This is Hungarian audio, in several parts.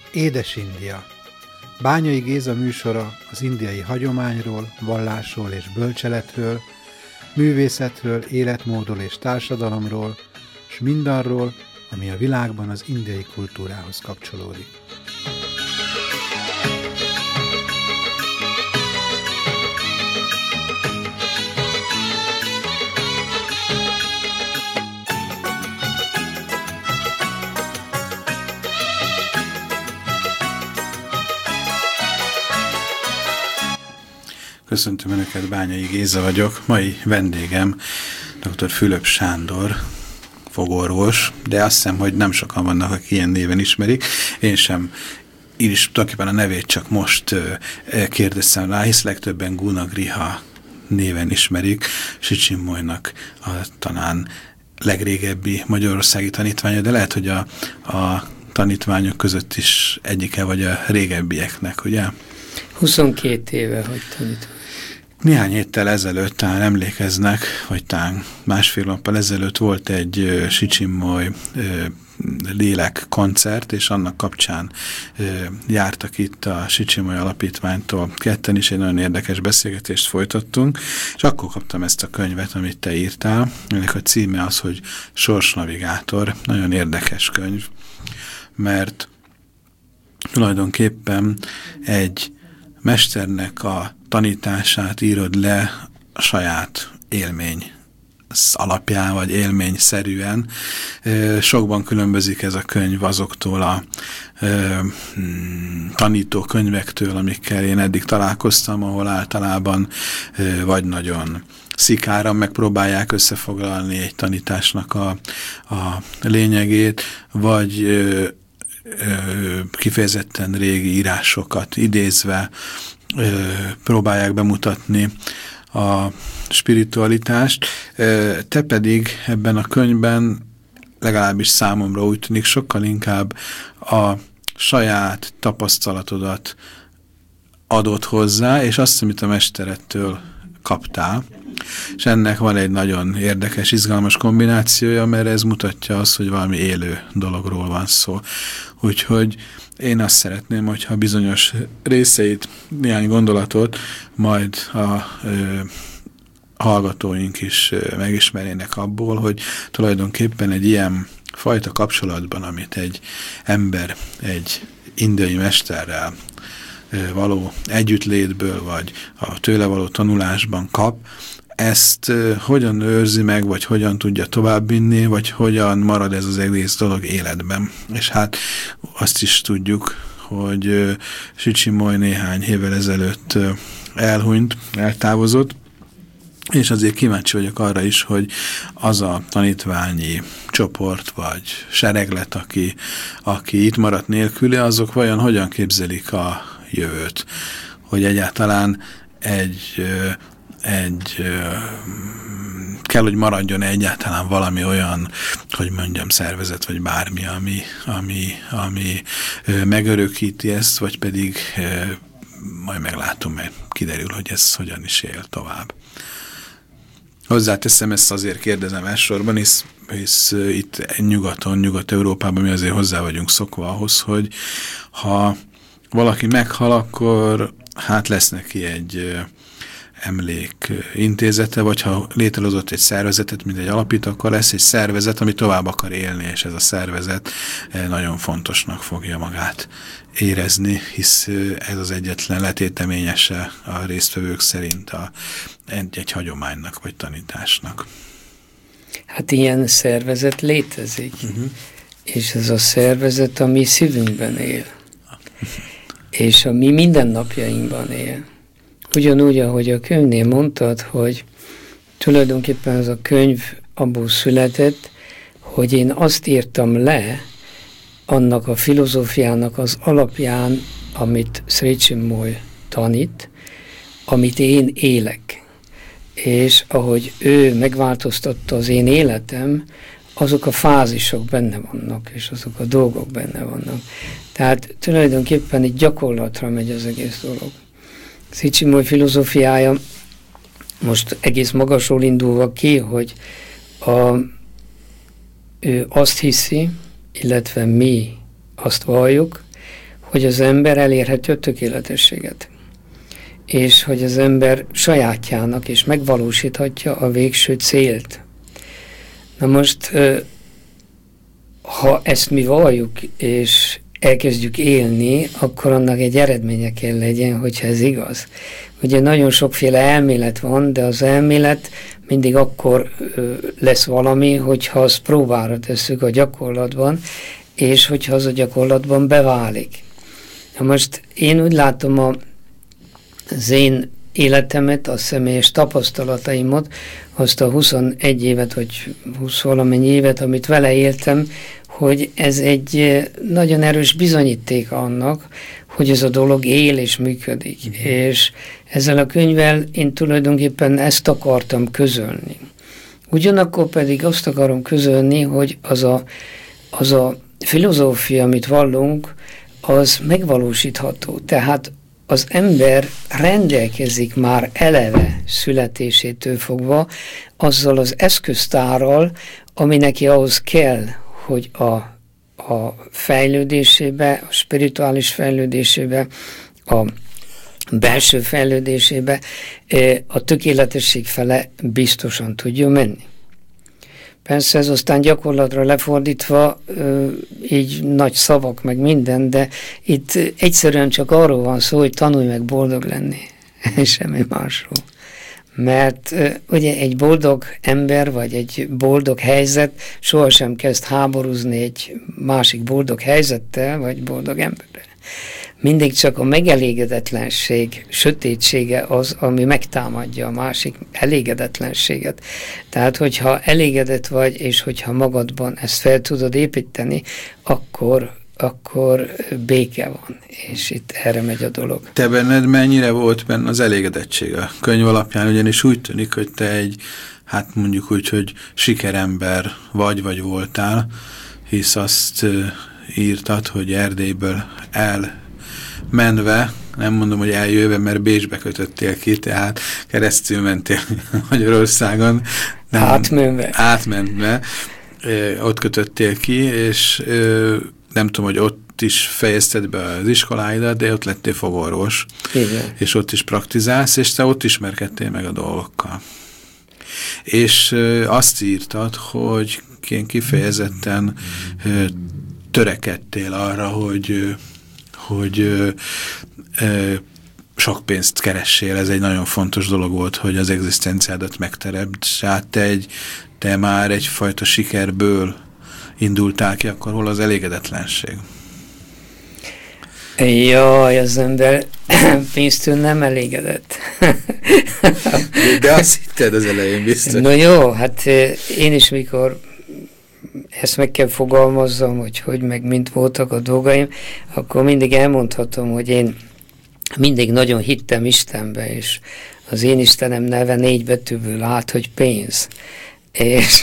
Édes India. Bányai Géza műsora az indiai hagyományról, vallásról és bölcseletről, művészetről, életmódról és társadalomról, s mindarról, ami a világban az indiai kultúrához kapcsolódik. Köszöntöm Önöket, Bányai Géza vagyok. Mai vendégem dr. Fülöp Sándor, fogorvos, de azt hiszem, hogy nem sokan vannak, akik ilyen néven ismerik. Én sem, így is tulajdonképpen a nevét csak most kérdeztem rá, hisz legtöbben Gunagriha néven ismerik, Sicsinmolynak a talán legrégebbi magyarországi tanítványa, de lehet, hogy a tanítványok között is egyike vagy a régebbieknek, ugye? 22 éve, hogy tanítom. Néhány héttel ezelőtt, talán emlékeznek, vagy talán másfél nappal ezelőtt volt egy Sicsinmoly lélek koncert, és annak kapcsán jártak itt a Sicsinmoly Alapítványtól ketten is, egy nagyon érdekes beszélgetést folytattunk, és akkor kaptam ezt a könyvet, amit te írtál. Ennek a címe az, hogy Sorsnavigátor. Nagyon érdekes könyv, mert tulajdonképpen egy mesternek a tanítását írod le a saját élmény alapján, vagy élményszerűen. Sokban különbözik ez a könyv azoktól a tanító könyvektől, amikkel én eddig találkoztam, ahol általában vagy nagyon szikáran megpróbálják összefoglalni egy tanításnak a lényegét, vagy kifejezetten régi írásokat idézve próbálják bemutatni a spiritualitást. Te pedig ebben a könyvben, legalábbis számomra úgy tűnik, sokkal inkább a saját tapasztalatodat adott hozzá, és azt, amit a mesterettől kaptál. És ennek van egy nagyon érdekes, izgalmas kombinációja, mert ez mutatja azt, hogy valami élő dologról van szó. Úgyhogy én azt szeretném, hogyha bizonyos részeit, néhány gondolatot majd a hallgatóink is megismerjenek abból, hogy tulajdonképpen egy ilyen fajta kapcsolatban, amit egy ember egy indiai mesterrel való együttlétből, vagy a tőle való tanulásban kap, ezt hogyan őrzi meg, vagy hogyan tudja továbbvinni, vagy hogyan marad ez az egész dolog életben. És hát azt is tudjuk, hogy Sicsinmoly néhány évvel ezelőtt elhunyt, eltávozott, és azért kíváncsi vagyok arra is, hogy az a tanítványi csoport, vagy sereglet, aki itt maradt nélküle, azok vajon hogyan képzelik a jövőt? Hogy egyáltalán kell, hogy maradjon egyáltalán valami olyan, hogy mondjam, szervezet, vagy bármi, ami megörökíti ezt, vagy pedig majd meglátom, mert kiderül, hogy ez hogyan is él tovább. Hozzáteszem, ezt azért kérdezem elsősorban, hisz itt nyugaton, Nyugat-Európában mi azért hozzá vagyunk szokva ahhoz, hogy ha valaki meghal, akkor hát lesz neki egy emlékintézete, vagy ha létrehozott egy szervezetet, mint egy alapító, akkor lesz egy szervezet, ami tovább akar élni, és ez a szervezet nagyon fontosnak fogja magát érezni, hisz ez az egyetlen letéteményese a résztvevők szerint egy hagyománynak, vagy tanításnak. Hát ilyen szervezet létezik, és ez a szervezet a mi szívünkben él, és a mi mindennapjainkban él. Ugyanúgy, ahogy a könyvnél mondtad, hogy tulajdonképpen ez a könyv abból született, hogy én azt írtam le annak a filozófiának az alapján, amit Sri Chinmoy tanít, amit én élek. És ahogy ő megváltoztatta az én életem, azok a fázisok benne vannak, és azok a dolgok benne vannak. Tehát tulajdonképpen egy gyakorlatra megy az egész dolog. Sri Chinmoy filozófiája most egész magasról indulva ki, hogy ő azt hiszi, illetve mi azt valljuk, hogy az ember elérheti a tökéletességet, és hogy az ember sajátjának is megvalósíthatja a végső célt. Na most, ha ezt mi valljuk, és elkezdjük élni, akkor annak egy eredménye kell legyen, hogyha ez igaz. Ugye nagyon sokféle elmélet van, de az elmélet mindig akkor lesz valami, hogyha azt próbára tesszük a gyakorlatban, és hogyha az a gyakorlatban beválik. Na most én úgy látom az én életemet, a személyes tapasztalataimat, azt a 21 évet, vagy 20 valamennyi évet, amit vele éltem, hogy ez egy nagyon erős bizonyíték annak, hogy ez a dolog él és működik. És ezzel a könyvvel én tulajdonképpen ezt akartam közölni. Ugyanakkor pedig azt akarom közölni, hogy az a filozófia, amit vallunk, az megvalósítható. Tehát az ember rendelkezik már eleve születésétől fogva azzal az eszköztárral, ami neki ahhoz kell, hogy a fejlődésébe, a spirituális fejlődésébe, a belső fejlődésébe, a tökéletesség fele biztosan tudjon menni. Persze ez aztán gyakorlatra lefordítva így nagy szavak meg minden, de itt egyszerűen csak arról van szó, hogy tanulj meg boldog lenni, semmi másról. Mert ugye egy boldog ember, vagy egy boldog helyzet sohasem kezd háborúzni egy másik boldog helyzettel, vagy boldog emberrel. Mindig csak a megelégedetlenség, sötétsége az, ami megtámadja a másik elégedetlenséget. Tehát, hogyha elégedett vagy, és hogyha magadban ezt fel tudod építeni, akkor béke van, és itt erre megy a dolog. Te benned mennyire volt benne az elégedettség a könyv alapján, ugyanis úgy tűnik, hogy te egy, hát mondjuk úgy, hogy sikerember vagy voltál, hisz azt írtad, hogy Erdélyből elmenve, nem mondom, hogy eljöve, mert Bécsbe kötöttél ki, tehát keresztül mentél Magyarországon. Átmenve, ott kötöttél ki, és nem tudom, hogy ott is fejezted be az iskoláidat, de ott lettél fogorvos. Igen. És ott is praktizálsz, és te ott ismerkedtél meg a dolgokkal. És azt írtad, hogy kifejezetten törekedtél arra, hogy sok pénzt keressél. Ez egy nagyon fontos dolog volt, hogy az egzisztenciádat megteremtsd. Hát te már egyfajta sikerből indultál ki, akkor hol az elégedetlenség? Jaj, az ember pénztől nem elégedett. De azt hitted az elején biztos. No jó, hát én is mikor ezt meg kell fogalmazzam, hogy meg mint voltak a dolgaim, akkor mindig elmondhatom, hogy én mindig nagyon hittem Istenbe, és az én Istenem neve 4 betűből állt, hogy pénz. És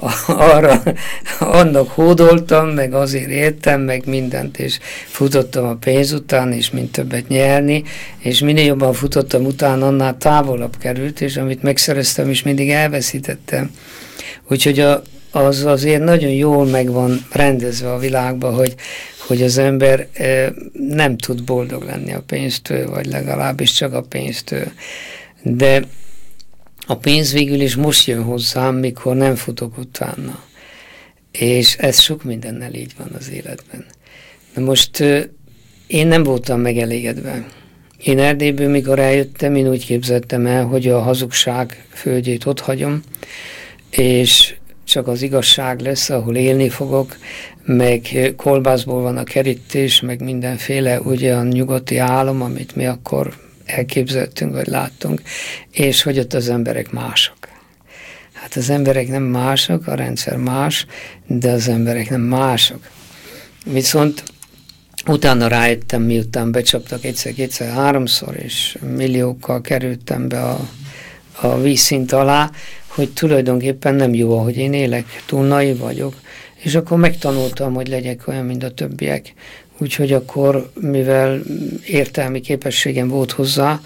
annak hódoltam, meg azért éltem, meg mindent, és futottam a pénz után, és mint többet nyerni, és minél jobban futottam utána, annál távolabb került, és amit megszereztem, is mindig elveszítettem. Úgyhogy az azért nagyon jól meg van rendezve a világban, hogy az ember nem tud boldog lenni a pénztől, vagy legalábbis csak a pénztől. De a pénz végül is most jön hozzám, mikor nem futok utána. És ez sok mindennel így van az életben. De most én nem voltam megelégedve. Én Erdélyből, mikor eljöttem, én úgy képzeltem el, hogy a hazugság földjét ott hagyom, és csak az igazság lesz, ahol élni fogok, meg kolbászból van a kerítés, meg mindenféle olyan nyugati álom, amit mi akkor elképzeltünk, vagy láttunk, és hogy ott az emberek mások. Hát az emberek nem mások, a rendszer más, de az emberek nem mások. Viszont utána rájöttem, miután becsaptak egyszer, háromszor, és milliókkal kerültem be a vízszint alá, hogy tulajdonképpen nem jó, ahogy én élek, túl naiv vagyok, és akkor megtanultam, hogy legyek olyan, mint a többiek. Úgyhogy akkor, mivel értelmi képességem volt hozzá,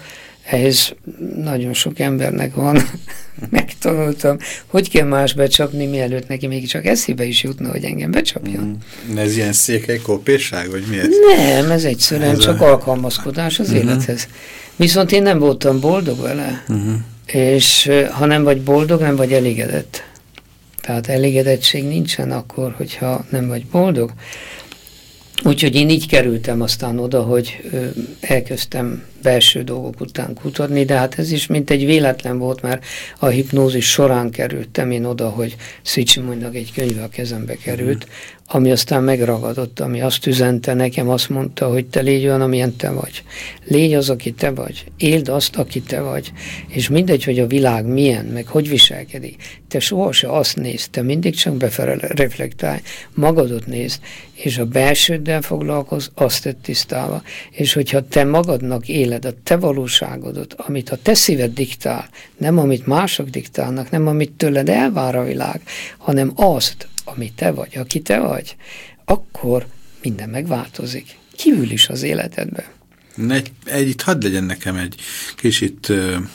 Ehhez nagyon sok embernek van, megtanultam, hogy kell más becsapni, mielőtt neki még csak eszébe is jutna, hogy engem becsapjon. Ez ilyen székely kópérság, vagy mi ez? Nem, ez egyszerűen ez csak alkalmazkodás az élethez. Viszont én nem voltam boldog vele, és ha nem vagy boldog, nem vagy elégedett. Tehát elégedettség nincsen akkor, hogyha nem vagy boldog. Úgyhogy én így kerültem aztán oda, hogy elkezdtem belső dolgok után kutatni, de hát ez is mint egy véletlen volt, mert a hipnózis során kerültem én oda, hogy Szicsimonynak egy könyve a kezembe került, ami aztán megragadott, ami azt üzente nekem, azt mondta, hogy te légy olyan, amilyen te vagy. Légy az, aki te vagy. Éld azt, aki te vagy. És mindegy, hogy a világ milyen, meg hogy viselkedik. Te sohasem azt nézd, te mindig csak befelé reflektálj, magadot nézd, és a belsőddel foglalkozz, azt tedd tisztába. És hogyha te magadnak éled a te valóságodat, amit a te szíved diktál, nem amit mások diktálnak, nem amit tőled elvár a világ, hanem azt, ami te vagy, aki te vagy, akkor minden megváltozik. Kívül is az életedben. Itt hadd legyen nekem egy kicsit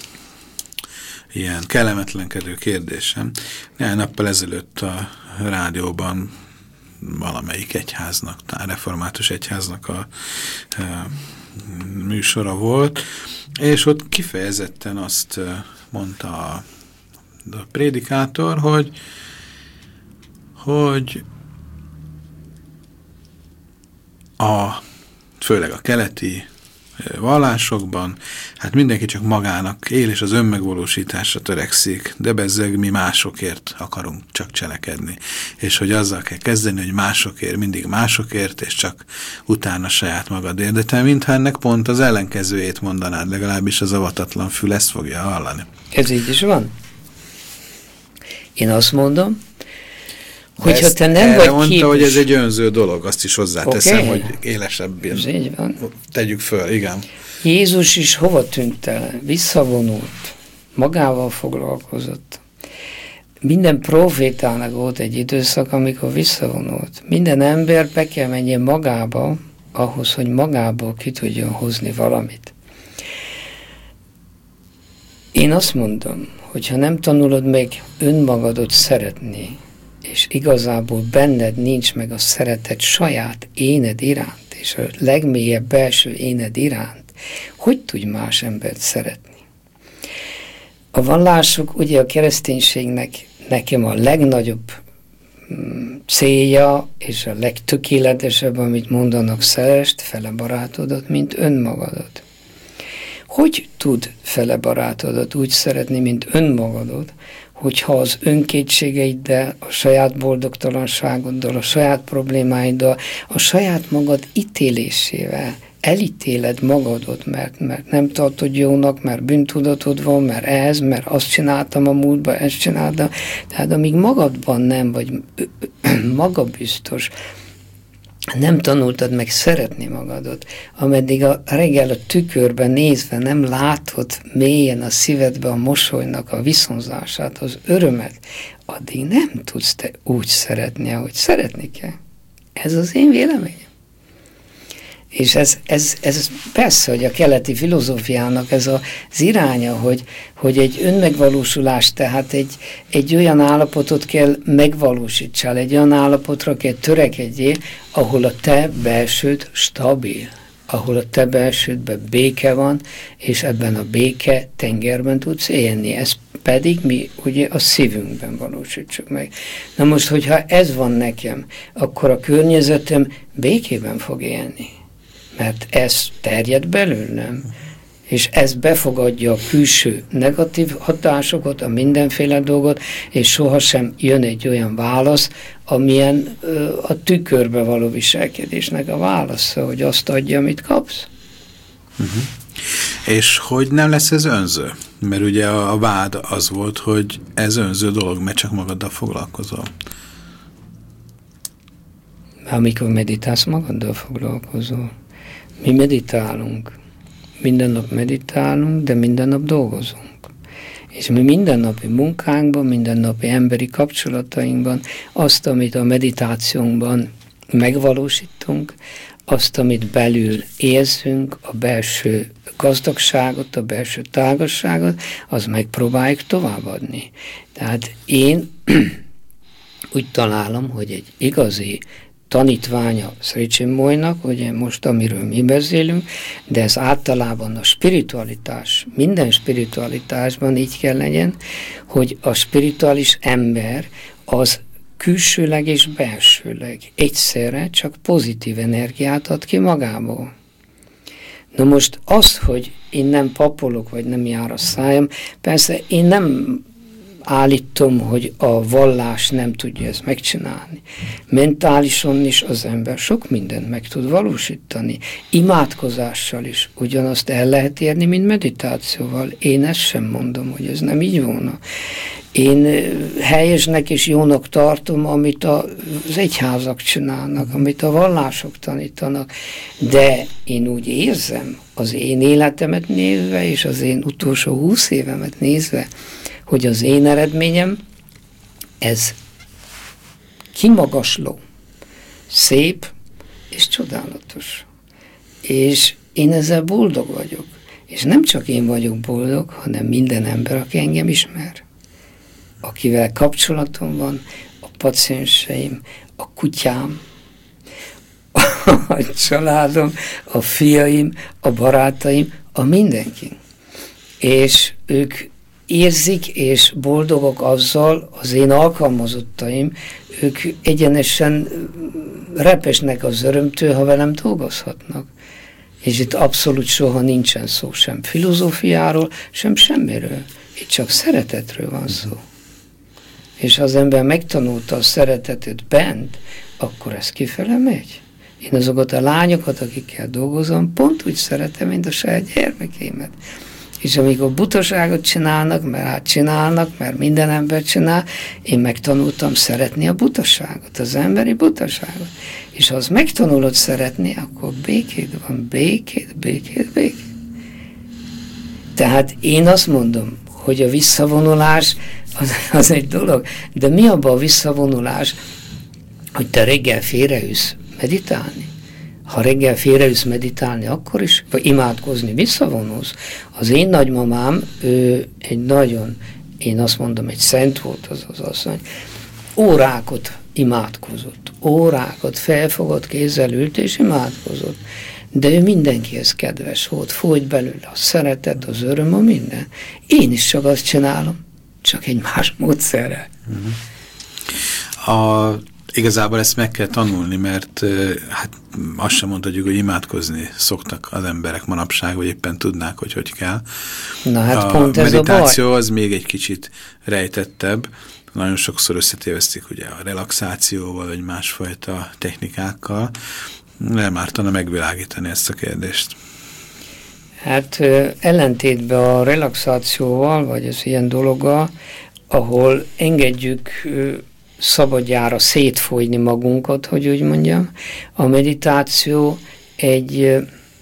ilyen kellemetlenkedő kérdésem. Néhány nappal ezelőtt a rádióban valamelyik egyháznak, a református egyháznak a műsora volt, és ott kifejezetten azt mondta a prédikátor, hogy főleg a keleti vallásokban, hát mindenki csak magának él, és az önmegvalósításra törekszik, de bezzeg mi másokért akarunk csak cselekedni. És hogy azzal kell kezdeni, hogy másokért, mindig másokért, és csak utána saját magadért. De te mintha ennek pont az ellenkezőjét mondanád, legalábbis az avatatlan fül ezt fogja hallani. Ez így is van. Én azt mondom, hogyha te nem vagy mondta, képes... hogy ez egy önző dolog, azt is hozzáteszem, hogy élesebben tegyük föl, igen. Jézus is hova tűnt el? Visszavonult, magával foglalkozott. Minden profétának volt egy időszak, amikor visszavonult. Minden ember be kell menjen magába, ahhoz, hogy magából ki tudjon hozni valamit. Én azt mondom, hogyha nem tanulod meg önmagadot szeretni, és igazából benned nincs meg a szeretet saját éned iránt, és a legmélyebb belső éned iránt, hogy tudj más embert szeretni? A vallások, ugye a kereszténységnek nekem a legnagyobb célja, és a legtökéletesebb, amit mondanak, szeresd fele barátodat, mint önmagadat. Hogy tud fele barátodat úgy szeretni, mint önmagadat, hogyha az önkétségeiddel, a saját boldogtalanságoddal, a saját problémáiddal, a saját magad ítélésével elítéled magadot, mert nem tartod jónak, mert bűntudatod van, mert azt csináltam a múltban, ezt csináltam. Tehát amíg magadban nem vagy magabiztos, nem tanultad meg szeretni magadot, ameddig a reggel a tükörben nézve nem látod mélyen a szívedbe a mosolynak a viszonzását, az örömet, addig nem tudsz te úgy szeretni, ahogy szeretni kell. Ez az én véleményem. És ez persze, hogy a keleti filozófiának ez az iránya, hogy egy önmegvalósulás, tehát egy olyan állapotot kell megvalósítsál, egy olyan állapotra kell törekedjél, ahol a te belsőd stabil, ahol a te belsődben béke van, és ebben a béke tengerben tudsz élni. Ez pedig mi ugye a szívünkben valósítsuk meg. Na most, hogyha ez van nekem, akkor a környezetem békében fog élni. Mert ez terjed belőlem, és ez befogadja a külső negatív hatásokat, a mindenféle dolgot, és sohasem jön egy olyan válasz, amilyen a tükörbe való viselkedésnek a válasza, hogy azt adja, amit kapsz. És hogy nem lesz ez önző? Mert ugye a vád az volt, hogy ez önző dolog, mert csak magaddal foglalkozol. Amikor meditálsz, magaddal foglalkozol. Mi meditálunk. Minden nap meditálunk, de minden nap dolgozunk. És mi mindennapi munkánkban, mindennapi emberi kapcsolatainkban azt, amit a meditációnkban megvalósítunk, azt, amit belül érzünk, a belső gazdagságot, a belső tágasságot, az megpróbáljuk továbbadni. Tehát én úgy találom, hogy egy igazi tanítványa Sri Chinmoynak, ugye most amiről mi beszélünk, de ez általában a spiritualitás, minden spiritualitásban így kell legyen, hogy a spirituális ember az külsőleg és belsőleg egyszerre csak pozitív energiát ad ki magából. Na most az, hogy én nem papolok, vagy nem jár a szájam, persze én nem állítom, hogy a vallás nem tudja ezt megcsinálni. Mentálisan is az ember sok mindent meg tud valósítani. Imádkozással is ugyanazt el lehet érni, mint meditációval. Én ezt sem mondom, hogy ez nem így volna. Én helyesnek és jónak tartom, amit az egyházak csinálnak, amit a vallások tanítanak, de én úgy érzem, az én életemet nézve, és az én utolsó 20 évemet nézve, hogy az én eredményem, ez kimagasló, szép és csodálatos. És én ezzel boldog vagyok. És nem csak én vagyok boldog, hanem minden ember, aki engem ismer. Akivel kapcsolatom van, a pacienseim, a kutyám, a családom, a fiaim, a barátaim, a mindenki. És ők érzik és boldogok azzal, az én alkalmazottaim, ők egyenesen repesnek az örömtől, ha velem dolgozhatnak. És itt abszolút soha nincsen szó sem filozófiáról, sem semmiről. Itt csak szeretetről van szó. És ha az ember megtanulta a szeretetet bent, akkor ez kifele megy. Én azokat a lányokat, akikkel dolgozom, pont úgy szeretem, mint a saját gyermekémet. És amikor butaságot csinálnak, mert minden ember csinál, én megtanultam szeretni a butaságot, az emberi butaságot. És ha azt megtanulod szeretni, akkor békéd van, békéd. Tehát én azt mondom, hogy a visszavonulás az egy dolog, de mi abban a visszavonulás, hogy te reggel félreülsz meditálni? Ha reggel félreülsz meditálni, akkor is, vagy imádkozni, visszavonulsz. Az én nagymamám, ő egy nagyon, én azt mondom, egy szent volt az asszony, órákat imádkozott, órákat felfogott, kézzel ült és imádkozott. De ő mindenkihez kedves volt, folyt belőle a szeretet, az öröm, a minden. Én is csak azt csinálom, csak egy más módszerrel. Igazából ezt meg kell tanulni, mert hát azt sem mondhatjuk, hogy imádkozni szoktak az emberek manapság, vagy éppen tudnák, hogy kell. Na hát a pont ez meditáció a baj. Az még egy kicsit rejtettebb. Nagyon sokszor összetévesztik ugye a relaxációval, vagy másfajta technikákkal. Nem ártana megvilágítani ezt a kérdést. Hát ellentétben a relaxációval, vagy az ilyen dologgal, ahol engedjük szabadjára szétfolyni magunkat, hogy úgy mondjam, a meditáció egy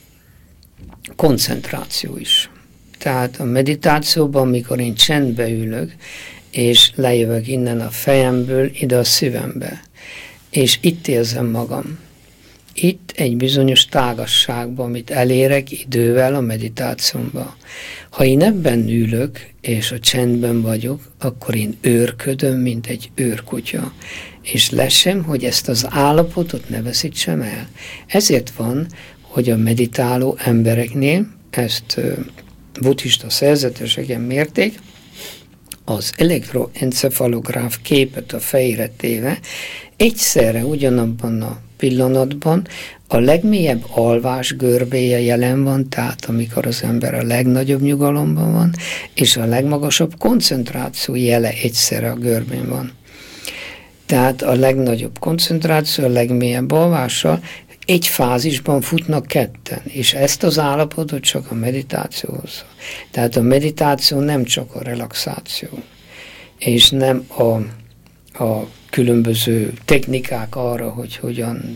koncentráció is. Tehát a meditációban, amikor én csendbe ülök, és lejövök innen a fejemből ide a szívembe, és itt érzem magam. Itt egy bizonyos tágasságban, amit elérek idővel a meditációmban. Ha én ebben ülök, és a csendben vagyok, akkor én őrködöm, mint egy őrkutya. És lesem, hogy ezt az állapotot ne veszítsem el. Ezért van, hogy a meditáló embereknél, ezt buddhista szerzeteseken mérték, az elektroencefalográf képet a fejre téve, egyszerre ugyanabban a pillanatban a legmélyebb alvás görbéje jelen van, tehát amikor az ember a legnagyobb nyugalomban van, és a legmagasabb koncentráció jele egyszerre a görbén van. Tehát a legnagyobb koncentráció, a legmélyebb alvással egy fázisban futnak ketten, és ezt az állapotot csak a meditáció hozza. Tehát a meditáció nem csak a relaxáció, és nem a különböző technikák arra, hogy hogyan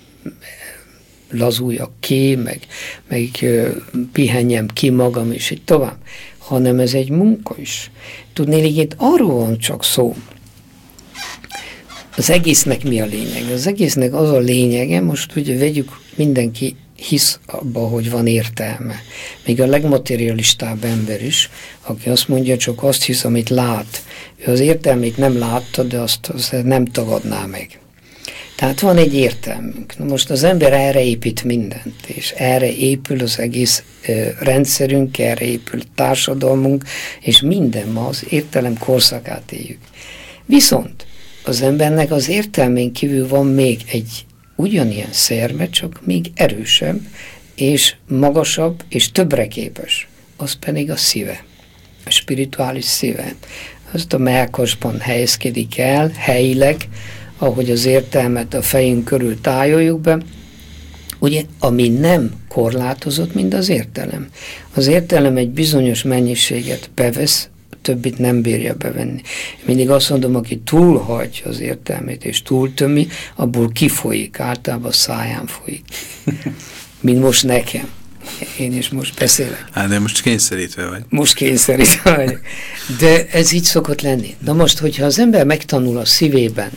lazuljak ki, meg pihenjem ki magam, és így tovább, hanem ez egy munka is. Tudnélik, itt arról van csak szó, az egésznek mi a lényeg? Az egésznek az a lényege, most ugye vegyük, mindenki hisz abba, hogy van értelme. Még a legmaterialistább ember is, aki azt mondja, csak azt hisz, amit lát. Ő az értelmét nem látta, de azt nem tagadná meg. Tehát van egy értelmünk. Na most az ember erre épít mindent, és erre épül az egész rendszerünk, erre épül társadalmunk, és minden ma az értelem korszakát éljük. Viszont az embernek az értelmén kívül van még egy ugyanilyen szerve, csak még erősebb, és magasabb, és többre képes. Az pedig a szíve, a spirituális szíve. Azt a mellkasban helyezkedik el, helyileg, ahogy az értelmet a fejünk körül tájoljuk be, ugye, ami nem korlátozott, mint az értelem. Az értelem egy bizonyos mennyiséget bevesz, többit nem bírja bevenni. Mindig azt mondom, aki túlhagyja az értelmét és túltömi, abból kifolyik, általában a száján folyik. Mint most nekem. Én is most beszélek. De most kényszerítve vagy. Most kényszerítve vagy. De ez így szokott lenni. Na most, hogyha az ember megtanul a szívében,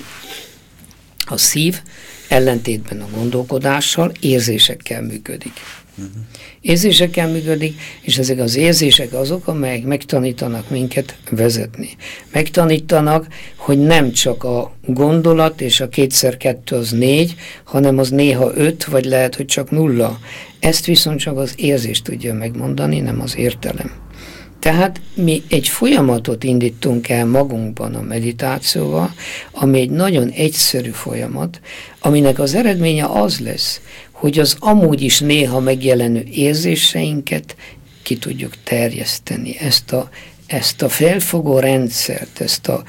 a szív ellentétben a gondolkodással érzésekkel működik. Érzésekkel működik, és ezek az érzések azok, amelyek megtanítanak minket vezetni. Megtanítanak, hogy nem csak a gondolat és a 2x2 az 4, hanem az néha 5, vagy lehet, hogy csak 0. Ezt viszont csak az érzés tudja megmondani, nem az értelem. Tehát mi egy folyamatot indítunk el magunkban a meditációval, ami egy nagyon egyszerű folyamat, aminek az eredménye az lesz, hogy az amúgy is néha megjelenő érzéseinket ki tudjuk terjeszteni. Ezt a felfogó rendszert, ezt a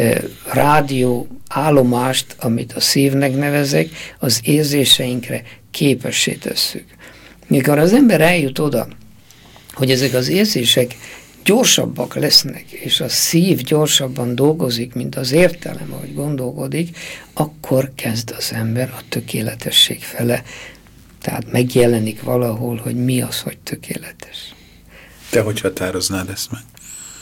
rádió állomást, amit a szívnek nevezek, az érzéseinkre képessé tesszük. Mikor az ember eljut oda, hogy ezek az érzések gyorsabbak lesznek, és a szív gyorsabban dolgozik, mint az értelem, ahogy gondolkodik, akkor kezd az ember a tökéletesség fele. Tehát megjelenik valahol, hogy mi az, hogy tökéletes. Te hogy határoznád ezt meg?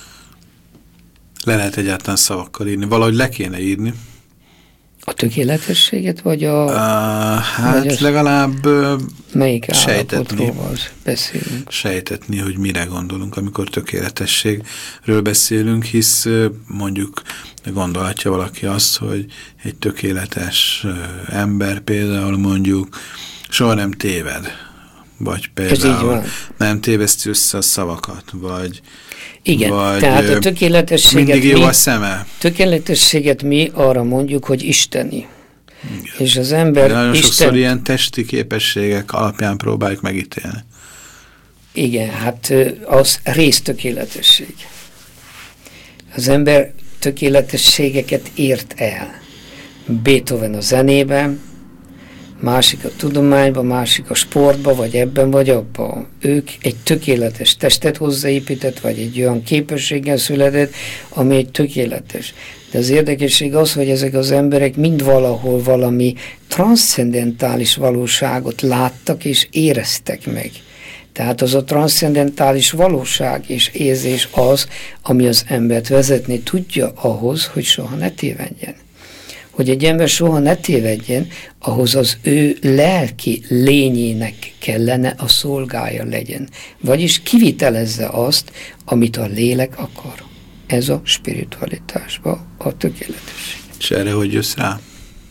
Le lehet egyáltalán szavakkal írni? Valahogy le kéne írni? A tökéletességet, vagy a... hát vagy legalább melyik állapotról beszélünk? Sejtetni, hogy mire gondolunk, amikor tökéletességről beszélünk, hisz mondjuk gondolhatja valaki azt, hogy egy tökéletes ember például mondjuk soha nem téved, vagy például nem téveszti össze a szavakat, vagy... Igen, vagy tehát a tökéletességet mindig jó a szeme. Tökéletességet mi arra mondjuk, hogy isteni. Igen. És az ember... De nagyon sokszor ilyen testi képességek alapján próbáljuk megítélni. Igen, hát az résztökéletesség. Az ember tökéletességeket ért el. Beethoven a zenében, másik a tudományban, másik a sportban, vagy ebben, vagy abban. Ők egy tökéletes testet hozzáépített, vagy egy olyan képességgel született, ami egy tökéletes. De az érdekesség az, hogy ezek az emberek mind valahol valami transzcendentális valóságot láttak és éreztek meg. Tehát az a transzcendentális valóság és érzés az, ami az embert vezetni tudja ahhoz, hogy soha ne tévedjen. Hogy egy ember soha ne tévedjen, ahhoz az ő lelki lényének kellene a szolgája legyen. Vagyis kivitelezze azt, amit a lélek akar. Ez a spiritualitásban a tökéletesség. És erre hogy jössz rá?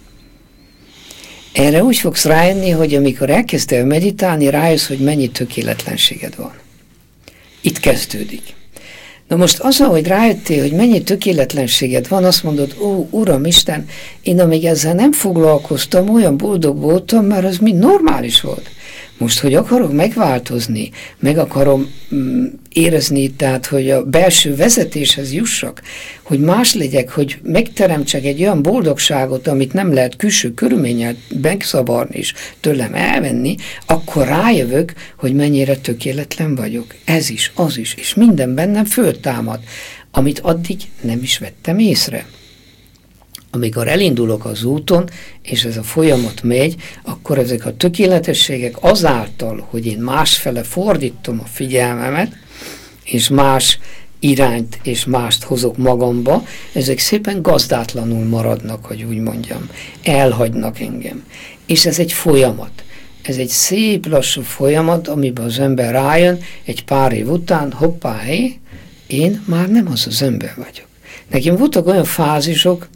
Erre úgy fogsz rájönni, hogy amikor elkezdtél meditálni, rájössz, hogy mennyi tökéletlenséged van. Itt kezdődik. Na most az, hogy rájöttél, hogy mennyi tökéletlenséged van, azt mondod, ó, Uram Isten, én amíg ezzel nem foglalkoztam, olyan boldog voltam, mert az mind normális volt. Most, hogy akarok megváltozni, meg akarom érezni, tehát, hogy a belső vezetéshez jussak, hogy más legyek, hogy megteremtsek egy olyan boldogságot, amit nem lehet külső körülménnyel megszavarni és tőlem elvenni, akkor rájövök, hogy mennyire tökéletlen vagyok. Ez is, az is, és minden bennem föltámad, amit addig nem is vettem észre. Amikor elindulok az úton, és ez a folyamat megy, akkor ezek a tökéletességek azáltal, hogy én másfele fordítom a figyelmemet, és más irányt és mást hozok magamba, ezek szépen gazdátlanul maradnak, hogy úgy mondjam. Elhagynak engem. És ez egy folyamat. Ez egy szép, lassú folyamat, amiben az ember rájön, egy pár év után, hoppá, én már nem az ember vagyok. Nekem voltak olyan fázisok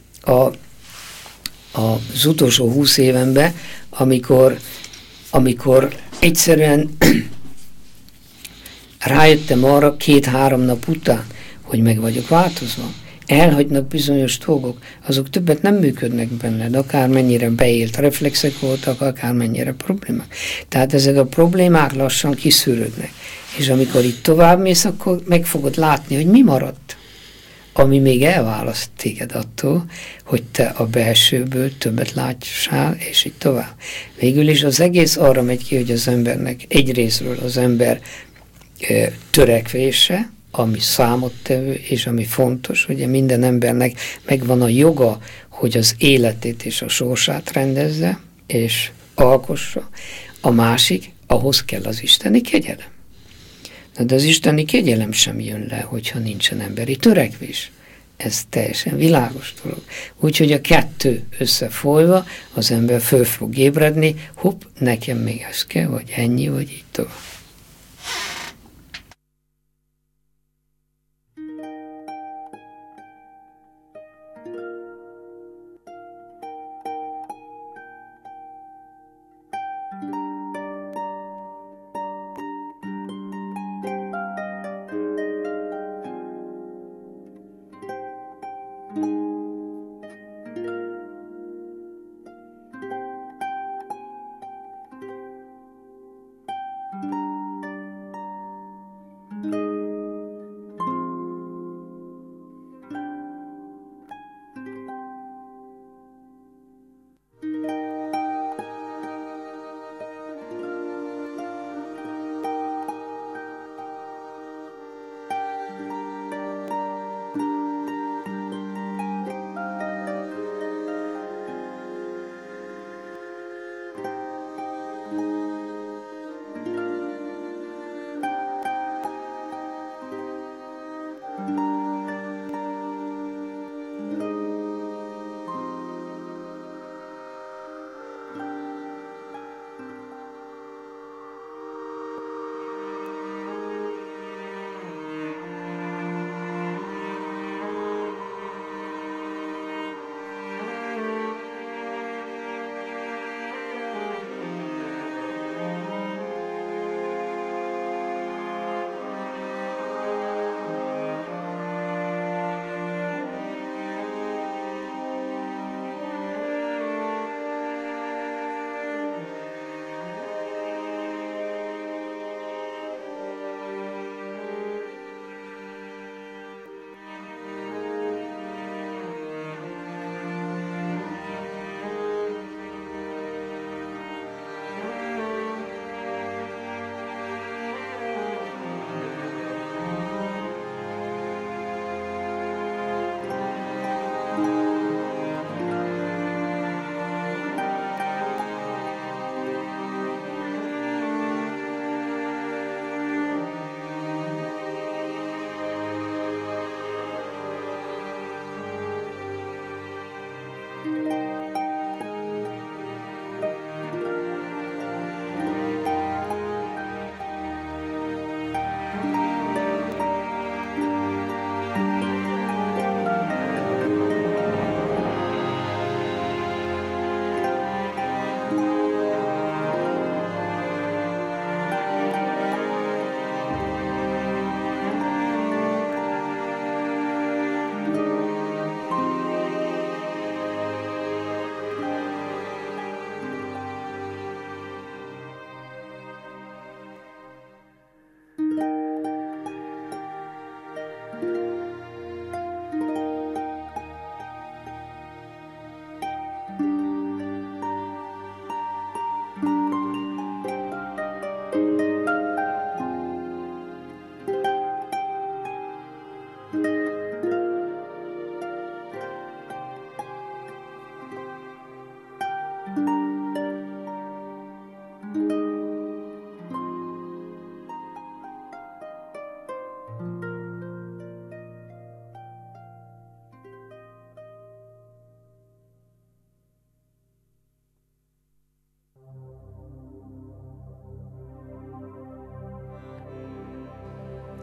az utolsó 20 évenben, amikor egyszerűen rájöttem arra 2-3 nap után, hogy meg vagyok változva. Elhagynak bizonyos dolgok, azok többet nem működnek benned, akármennyire beélt reflexek voltak, akármennyire problémák. Tehát ezek a problémák lassan kiszűrődnek. És amikor itt tovább mész, akkor meg fogod látni, hogy mi maradt, ami még elválaszt téged attól, hogy te a belsőből többet lássál, és így tovább. Végül is az egész arra megy ki, hogy az embernek egyrészről az ember törekvése, ami számottevő, és ami fontos, ugye minden embernek megvan a joga, hogy az életét és a sorsát rendezze, és alkossa. A másik, ahhoz kell az isteni kegyelem. De az isteni kegyelem sem jön le, hogyha nincsen emberi törekvés. Ez teljesen világos dolog. Úgyhogy a kettő összefolyva az ember föl fog ébredni, hopp, nekem még ez kell, vagy ennyi, vagy így tovább.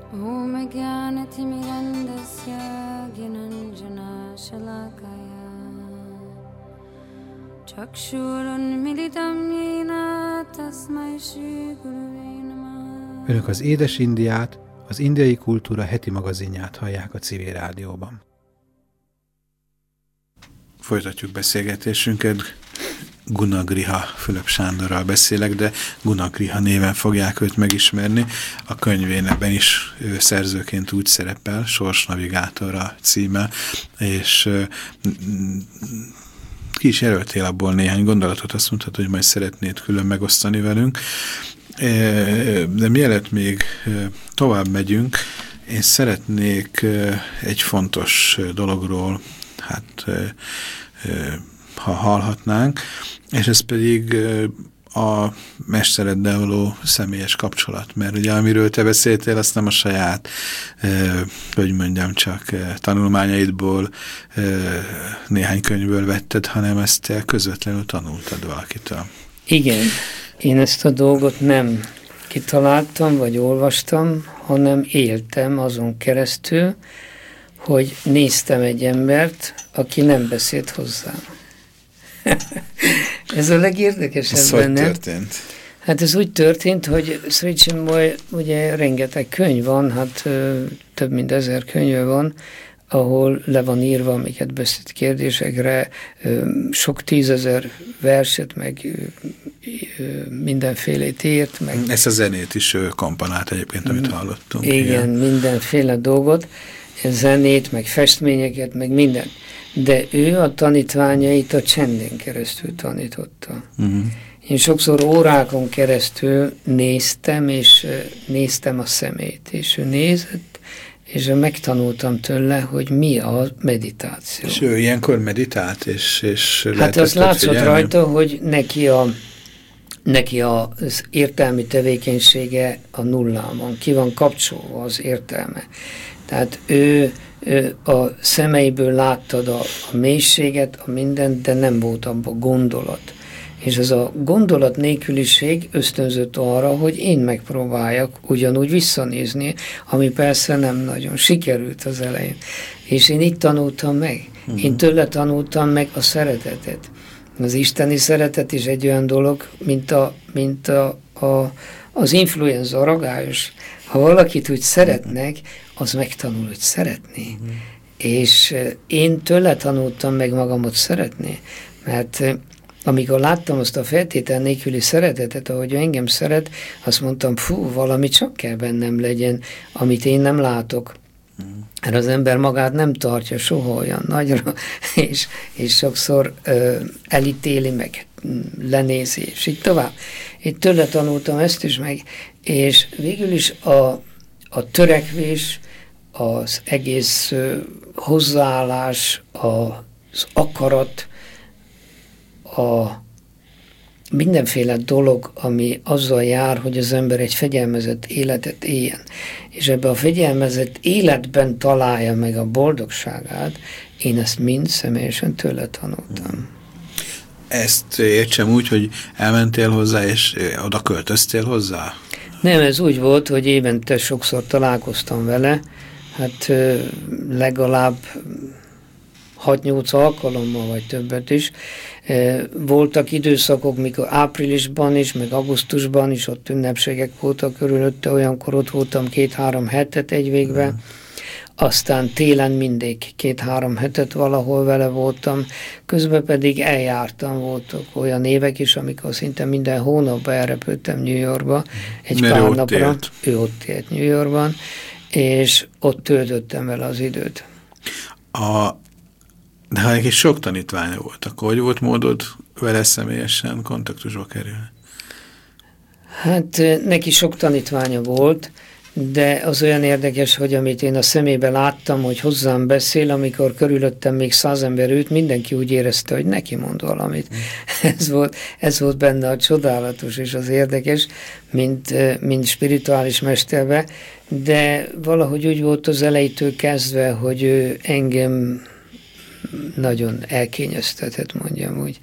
Om Jnanatimirandasya Gyananjana Shalakaya Chakshurunmilitam Yena Tasmai Shri Gurave Namah. Önök az Édes Indiát, az Indiai Kultúra heti magazinját hallják a Civil Rádióban. Folytatjuk beszélgetésünket. Gunagriha Fülöp Sándorral beszélek, de Gunagriha néven fogják őt megismerni. A könyvében is ő szerzőként úgy szerepel, Sorsnavigátor a címe, és ki is jelöltél abból néhány gondolatot, azt mondtad, hogy majd szeretnéd külön megosztani velünk. De mielőtt még tovább megyünk, én szeretnék egy fontos dologról, ha hallhatnánk, és ez pedig a mestereddel való személyes kapcsolat. Mert ugye amiről te beszéltél, azt nem a saját, hogy mondjam, csak tanulmányaidból, néhány könyvből vetted, hanem ezt te közvetlenül tanultad valakitől. Igen, én ezt a dolgot nem kitaláltam, vagy olvastam, hanem éltem azon keresztül, hogy néztem egy embert, aki nem beszélt hozzám. Ez a legérdekesebb benne. Ez hogy történt? Hát ez úgy történt, hogy Sri Chinmoy, ugye rengeteg könyv van, hát több mint 1000 könyve van, ahol le van írva, amiket beszélt kérdésekre, sok 10 000 verset, meg mindenfélét írt. Meg ezt a zenét is komponált egyébként, amit hallottunk. Igen, mindenféle dolgot, zenét, meg festményeket, meg mindent. De ő a tanítványait a csendén keresztül tanította. Én sokszor órákon keresztül néztem, és néztem a szemét, és ő nézett, és megtanultam tőle, hogy mi a meditáció. És ő ilyenkor meditált, és hát az látszott rajta, hogy neki az értelmi tevékenysége a nullában, ki van kapcsolva az értelme. Tehát ő a szemeiből láttad a mélységet, a mindent, de nem volt abban gondolat. És ez a gondolat nélküliség ösztönzött arra, hogy én megpróbáljak ugyanúgy visszanézni, ami persze nem nagyon sikerült az elején. És én így tanultam meg. Én tőle tanultam meg a szeretetet. Az isteni szeretet is egy olyan dolog, mint az influenza, a ragályos. Ha valakit úgy szeretnek, az megtanul, hogy szeretni. És én tőle tanultam meg magamot szeretni, mert amikor láttam azt a feltétel nélküli szeretetet, ahogy engem szeret, azt mondtam, valami csak kell bennem legyen, amit én nem látok. Mert az ember magát nem tartja soha olyan nagyra, és sokszor elítéli meg, lenézi, és így tovább. Én tőle tanultam ezt is meg, és végül is a törekvés, az egész hozzáállás, az akarat, a mindenféle dolog, ami azzal jár, hogy az ember egy fegyelmezett életet éljen, és ebbe a fegyelmezett életben találja meg a boldogságát, én ezt mind személyesen tőle tanultam. Ezt értsem úgy, hogy elmentél hozzá, és oda költöztél hozzá? Nem, ez úgy volt, hogy évente sokszor találkoztam vele, hát legalább 6-8 alkalommal, vagy többet is. Voltak időszakok, mikor áprilisban is, meg augusztusban is ott ünnepségek voltak körülötte, olyankor ott voltam 2-3 hetet egy végben, aztán télen mindig 2-3 hetet valahol vele voltam, közben pedig eljártam, voltak olyan évek is, amikor szinte minden hónapban elrepültem New Yorkba, egy mert pár napra. Élt. Ő ott élt New Yorkban, és ott töltöttem vele az időt. De ha egy sok tanítványa volt, akkor hogy volt módod vele személyesen kontaktusba kerülni? Hát neki sok tanítványa volt, de az olyan érdekes, hogy amit én a szemébe láttam, hogy hozzám beszél, amikor körülöttem még 100 ember ült, mindenki úgy érezte, hogy neki mond valamit. Ez volt benne a csodálatos és az érdekes, mint spirituális mesterbe, de valahogy úgy volt az elejétől kezdve, hogy ő engem nagyon elkényeztetett, mondjam úgy.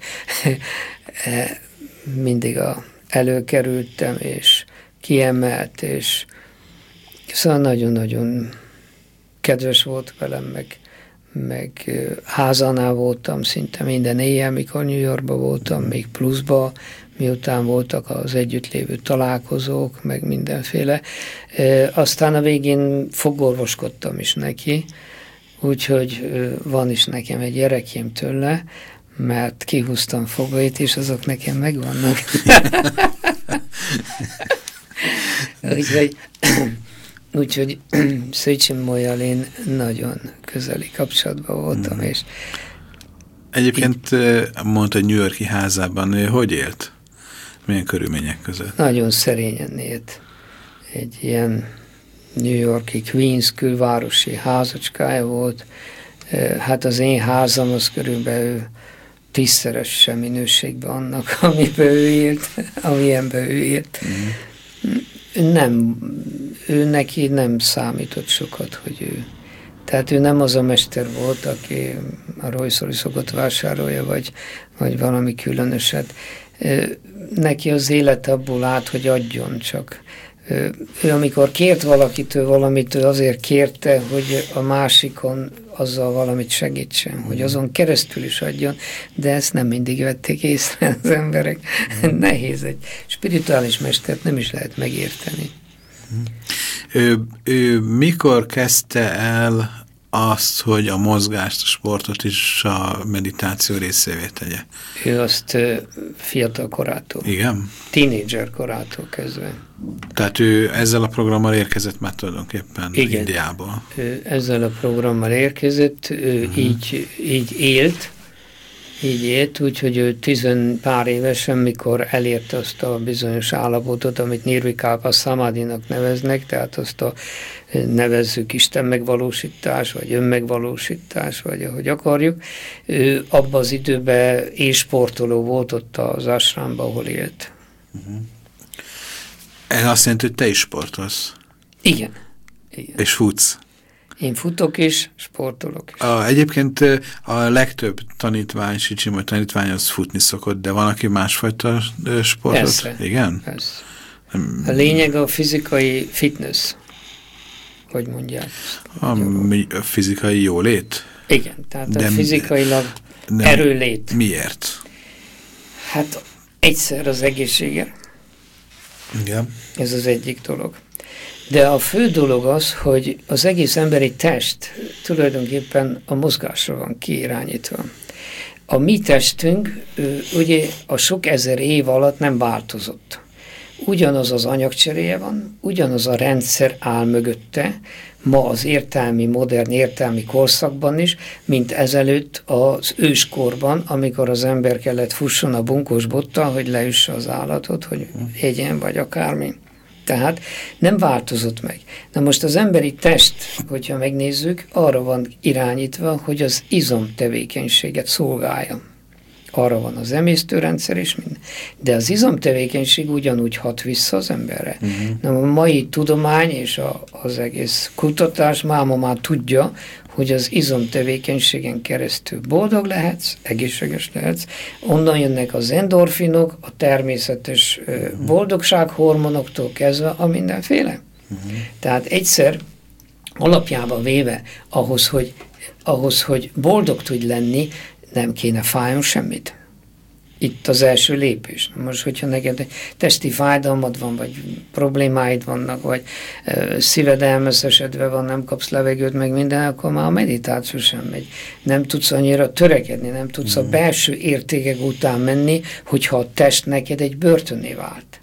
Mindig előkerültem, és kiemelt, Szóval nagyon-nagyon kedves volt velem, meg házánál voltam szinte minden éjjel, mikor New Yorkban voltam, még pluszba, miután voltak az együttlévő találkozók, meg mindenféle. Aztán a végén fogorvoskodtam is neki, úgyhogy van is nekem egy gyerekém tőle, mert kihúztam fogait, és azok nekem megvannak. Úgyhogy Széchenyi Molyal én nagyon közeli kapcsolatban voltam, és egyébként mondta, hogy New York-i házában hogy élt? Milyen körülmények között? Nagyon szerényen élt. Egy ilyen New York-i Queens külvárosi házacskája volt. Hát az én házam az körülbelül 10-szeres minőségben annak, amiben ő élt, amilyenben ő élt. Nem, ő neki nem számított sokat, hogy ő. Tehát ő nem az a mester volt, aki a Rolls-Royce szokott vásárolja, vagy valami különöset. Neki az élet abból állt, hogy adjon csak. Ő amikor kért valakitől valamit, ő azért kérte, hogy a másikon azzal valamit segítsen, hogy azon keresztül is adjon, de ezt nem mindig vették észre az emberek. Nehéz, egy spirituális mestert nem is lehet megérteni. Ő mikor kezdte el azt, hogy a mozgást, a sportot is a meditáció részévé tegye? Ő azt fiatal korától. Igen? Tínédzser korától kezdve. Tehát ő ezzel a programmal érkezett már tulajdonképpen Indiából. Ő ezzel a programmal érkezett, ő így élt, úgyhogy ő 10 pár évesen, mikor elérte azt a bizonyos állapotot, amit Nirvikalpa Samadhinak neveznek, tehát azt a nevezzük Isten megvalósítás, vagy önmegvalósítás, vagy ahogy akarjuk. Ő abban az időben sportoló volt ott az asramba, ahol élt. Ez azt jelenti, hogy te is sportolsz? Igen. És futsz? Én futok is, sportolok is. Egyébként a legtöbb tanítvány, Széchenyi tanítvány az futni szokott, de van, aki másfajta sportot? Persze. Igen? Persze. A lényeg a fizikai fitness, hogy mondják. A fizikai jólét? Igen, tehát a fizikailag erőlét. Miért? Hát egyszer az egészsége. Igen. Ez az egyik dolog. De a fő dolog az, hogy az egész emberi test tulajdonképpen a mozgásra van kiirányítva. A mi testünk ugye a sok ezer év alatt nem változott. Ugyanaz az anyagcseréje van, ugyanaz a rendszer áll mögötte, ma az modern értelmi korszakban is, mint ezelőtt az őskorban, amikor az ember kellett fusson a bunkós bottal, hogy leüsse az állatot, hogy egyen vagy akármi. Tehát nem változott meg. Na most az emberi test, hogyha megnézzük, arra van irányítva, hogy az izomtevékenységet szolgálja. Arra van az emésztőrendszer és minden. De az izomtevékenység ugyanúgy hat vissza az emberre. Na, a mai tudomány és az egész kutatás máma már tudja, hogy az izomtevékenységen keresztül boldog lehetsz, egészséges lehetsz, onnan jönnek az endorfinok, a természetes boldogsághormonoktól kezdve a mindenféle. Tehát egyszer alapjában véve ahhoz, hogy boldog tudj lenni, nem kéne fájjon semmit. Itt az első lépés. Most, hogyha neked testi fájdalmad van, vagy problémáid vannak, vagy szíved elmeszesedve van, nem kapsz levegőt, meg minden, akkor már a meditáció sem megy. Nem tudsz annyira törekedni, nem tudsz a belső értékek után menni, hogyha a test neked egy börtönné vált.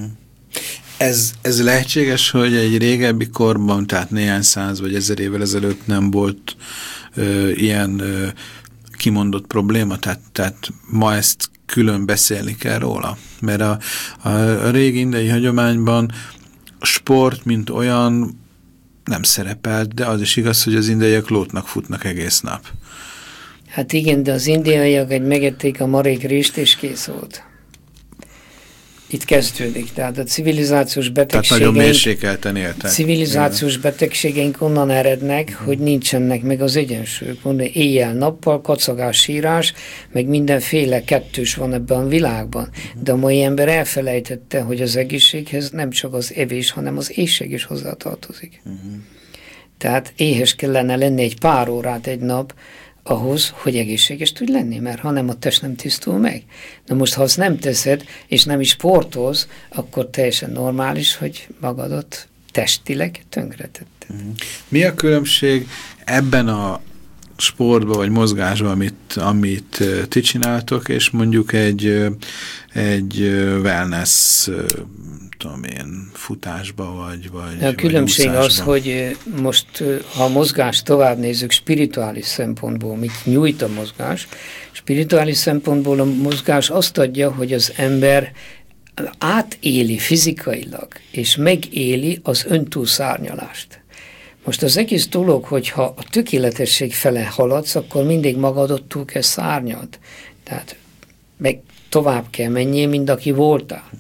Ez lehetséges, hogy egy régebbi korban, tehát néhány 100 vagy 1000 évvel ezelőtt nem volt ilyen kimondott probléma, tehát ma ezt külön beszélni kell róla. Mert a régi indiai hagyományban sport, mint olyan nem szerepelt, de az is igaz, hogy az indiaiak lótnak futnak egész nap. Hát igen, de az indiaiak megették a marékrist, és kész volt. itt kezdődik. Tehát a civilizációs betegségeink... Tehát nagyon mérsékelten éltek. Civilizációs betegségeink onnan erednek, hogy nincsenek meg az egyensúlyok. Mondani, éjjel-nappal, kacagás, sírás, meg mindenféle kettős van ebben a világban. De a mai ember elfelejtette, hogy az egészséghez nem csak az evés, hanem az éhség is hozzátartozik. Tehát éhes kellene lenni egy pár órát egy nap, ahhoz, hogy egészséges tudj lenni, mert ha nem, a test nem tisztul meg. Na most, ha azt nem teszed, és nem is sportolsz, akkor teljesen normális, hogy magadat testileg tönkretetted. Mi a különbség ebben a sportban vagy mozgásban, amit ti csináltok, és mondjuk egy wellness, tudom én, futásba, vagy a különbség úszásba. az, hogy most, ha a mozgást tovább nézzük spirituális szempontból, mit nyújt a mozgás, spirituális szempontból a mozgás azt adja, hogy az ember átéli fizikailag, és megéli az öntúlszárnyalást. Most az egész dolog, hogyha a tökéletesség fele haladsz, akkor mindig magadat túl kell szárnyad. Tehát meg tovább kell menjél, mint aki voltál.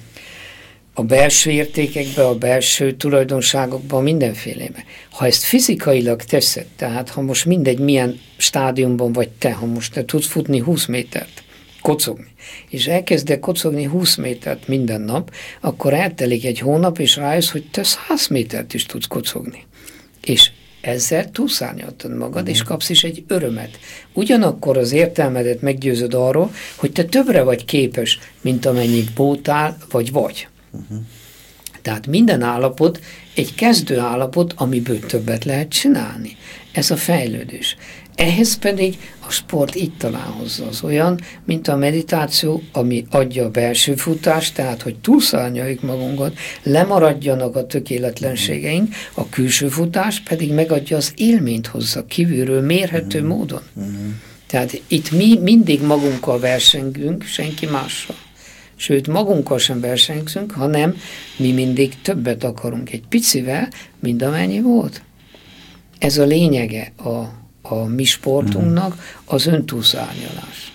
A belső értékekbe, a belső tulajdonságokban, mindenfélében. Ha ezt fizikailag teszed, tehát ha most mindegy milyen stádiumban vagy te, ha most te tudsz futni 20 métert, kocogni, és elkezdek kocogni 20 métert minden nap, akkor eltelik egy hónap, és rájössz, hogy te 100 métert is tudsz kocogni. És ezzel túlszárnyaltad magad, és kapsz is egy örömet. Ugyanakkor az értelmedet meggyőzöd arról, hogy te többre vagy képes, mint amennyit voltál, vagy. Tehát minden állapot egy kezdő állapot, amiből többet lehet csinálni. Ez a fejlődés. Ehhez pedig a sport itt talán hozza az olyan, mint a meditáció, ami adja a belső futást, tehát hogy túlszárnyaljuk magunkat, lemaradjanak a tökéletlenségeink, a külső futás pedig megadja az élményt hozza kívülről mérhető módon. Tehát itt mi mindig magunkkal versengünk, senki mással. Sőt, magunkkal sem versenyzünk, hanem mi mindig többet akarunk egy picivel, mint amennyi volt. Ez a lényege a mi sportunknak, az öntúlszárnyalás.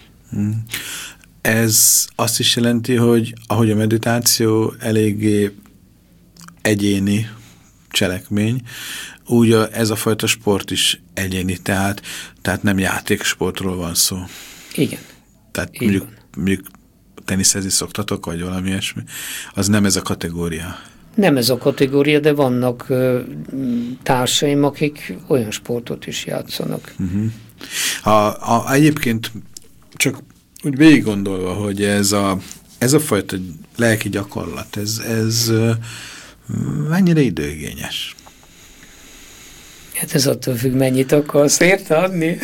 Ez azt is jelenti, hogy ahogy a meditáció eléggé egyéni cselekmény, úgy ez a fajta sport is egyéni, tehát nem játéksportról van szó. Igen. Tehát mondjuk teniszezni szoktatok, vagy valami ilyesmi, az nem ez a kategória. Nem ez a kategória, de vannak társaim, akik olyan sportot is játszanak. Egyébként csak úgy végig gondolva, hogy ez a fajta lelki gyakorlat, ez mennyire időigényes? Hát ez attól függ, mennyit akarsz érte adni.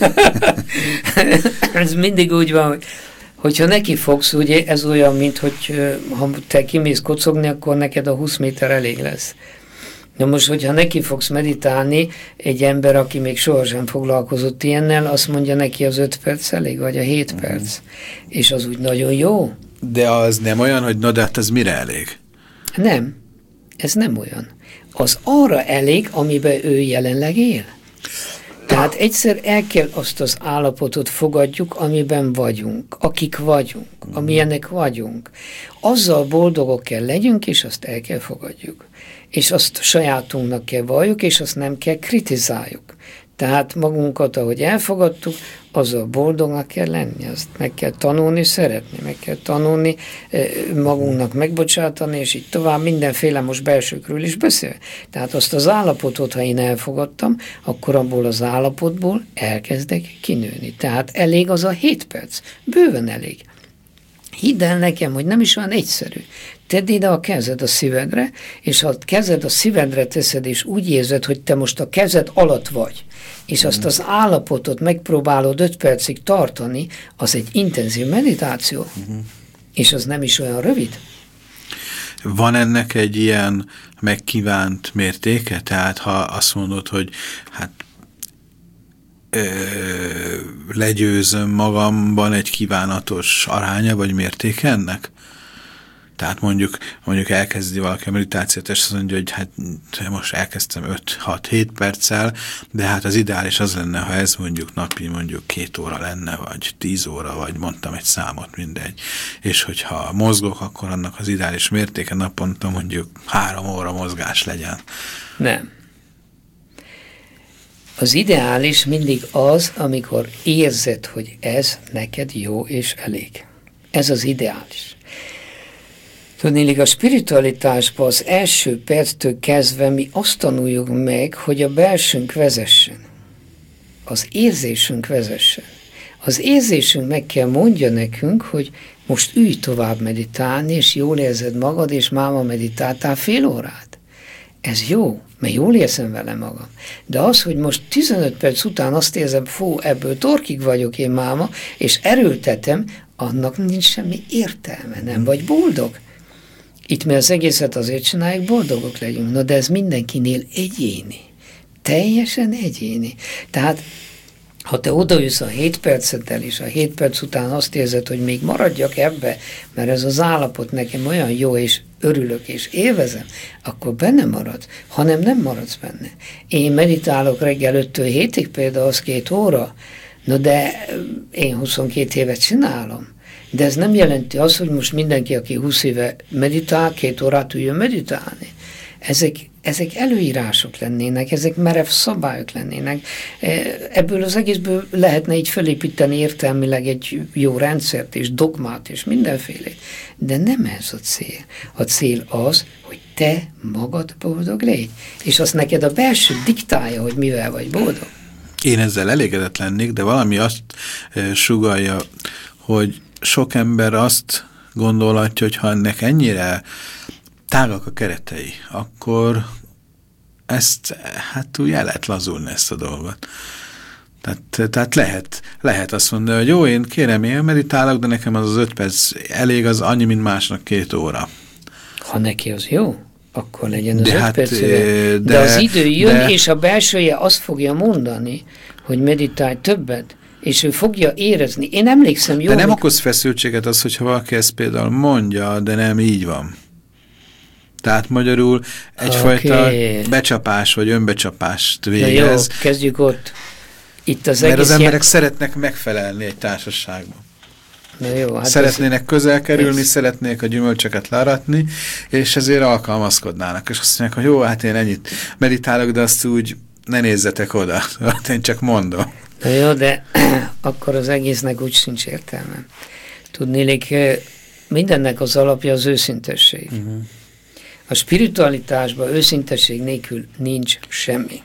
Ez mindig úgy van, hogyha neki fogsz, ugye ez olyan, mint hogy ha te kimész kocogni, akkor neked a 20 méter elég lesz. Na most, hogyha neki fogsz meditálni, egy ember, aki még sohasem foglalkozott ilyennel, azt mondja neki az 5 perc elég, vagy a 7 perc. És az úgy nagyon jó. De az nem olyan, hogy na de hát ez mire elég? Nem, ez nem olyan. Az arra elég, amiben ő jelenleg él. Tehát egyszer el kell azt az állapotot fogadjuk, amiben vagyunk, akik vagyunk, amilyenek vagyunk. Azzal boldogok kell legyünk, és azt el kell fogadjuk. És azt sajátunknak kell valljuk, és azt nem kell kritizáljuk. Tehát magunkat, ahogy elfogadtuk, azzal boldognak kell lenni, azt meg kell tanulni, szeretni, meg kell tanulni, magunknak megbocsátani, és így tovább mindenféle most belsőkről is beszél. Tehát azt az állapotot, ha én elfogadtam, akkor abból az állapotból elkezdek kinőni. Tehát elég az a 7 perc. Bőven elég. Hidd el nekem, hogy nem is olyan egyszerű. Tedd ide a kezed a szívedre, és ha a kezed a szívedre teszed, és úgy érzed, hogy te most a kezed alatt vagy, és azt az állapotot megpróbálod 5 percig tartani, az egy intenzív meditáció, és az nem is olyan rövid. Van ennek egy ilyen megkívánt mértéke? Tehát ha azt mondod, hogy hát legyőzöm magamban egy kívánatos aránya, vagy mértéke ennek? Tehát mondjuk elkezdi valaki a meditációt, és azt mondja, hogy hát most elkezdtem 5-6-7 perccel, de hát az ideális az lenne, ha ez mondjuk napi 2 óra lenne, vagy 10 óra, vagy mondtam egy számot, mindegy. És hogyha mozgok, akkor annak az ideális mértéke naponta mondjuk 3 óra mozgás legyen. Nem. Az ideális mindig az, amikor érzed, hogy ez neked jó és elég. Ez az ideális. Tudnélik, a spiritualitásban az első perctől kezdve mi azt tanuljuk meg, hogy a belsőnk vezessen. Az érzésünk vezessen. Az érzésünk meg kell mondja nekünk, hogy most ülj tovább meditálni, és jól érzed magad, és máma meditáltál fél órát. Ez jó, mert jól érzem vele magam. De az, hogy most 15 perc után azt érzem, ebből torkig vagyok én máma, és erőltetem, annak nincs semmi értelme, nem vagy boldog. Itt mi az egészet azért csináljuk, boldogok legyünk. Na de ez mindenkinél egyéni. Teljesen egyéni. Tehát ha te odaülsz a 7 perceddel, és a 7 perc után azt érzed, hogy még maradjak ebbe, mert ez az állapot nekem olyan jó, és örülök, és élvezem, akkor benne maradsz, hanem nem maradsz benne. Én meditálok reggel 5-től 7-ig, például az 2 óra, no de én 22 évet csinálom. De ez nem jelenti azt, hogy most mindenki, aki 20 éve meditál, 2 órát üljön meditálni. Ezek előírások lennének, ezek merev szabályok lennének. Ebből az egészből lehetne így felépíteni értelmileg egy jó rendszert és dogmát és mindenfélét. De nem ez a cél. A cél az, hogy te magad boldog légy. És azt neked a belső diktálja, hogy mivel vagy boldog. Én ezzel elégedett lennék, de valami azt sugallja, hogy sok ember azt gondolhatja, hogy ha ennek ennyire tágak a keretei, akkor ezt, hát úgy el lehet lazulni ezt a dolgot. Tehát lehet azt mondani, hogy jó, én kérem, én meditálok, de nekem az 5 perc elég, az annyi, mint másnak 2 óra. Ha neki az jó, akkor legyen az 5 perc. De az idő jön, és a belsője azt fogja mondani, hogy meditálj többet, és ő fogja érezni. Én emlékszem jól. De nem okoz feszültséget az, hogyha valaki ezt például mondja, de nem így van. Tehát magyarul egyfajta becsapás vagy önbecsapást végez. Jó, kezdjük ott. Itt az mert az emberek szeretnek megfelelni egy társaságban. Jó, hát szeretnének közel kerülni, szeretnék a gyümölcsöket learatni, és ezért alkalmazkodnának. És azt mondják, hogy jó, hát én ennyit meditálok, de azt úgy ne nézzetek oda. Én csak mondom. Na jó, de akkor az egésznek úgy sincs értelme. Tudnélik, mindennek az alapja az őszintesség. A spiritualitásban őszintesség nélkül nincs semmi.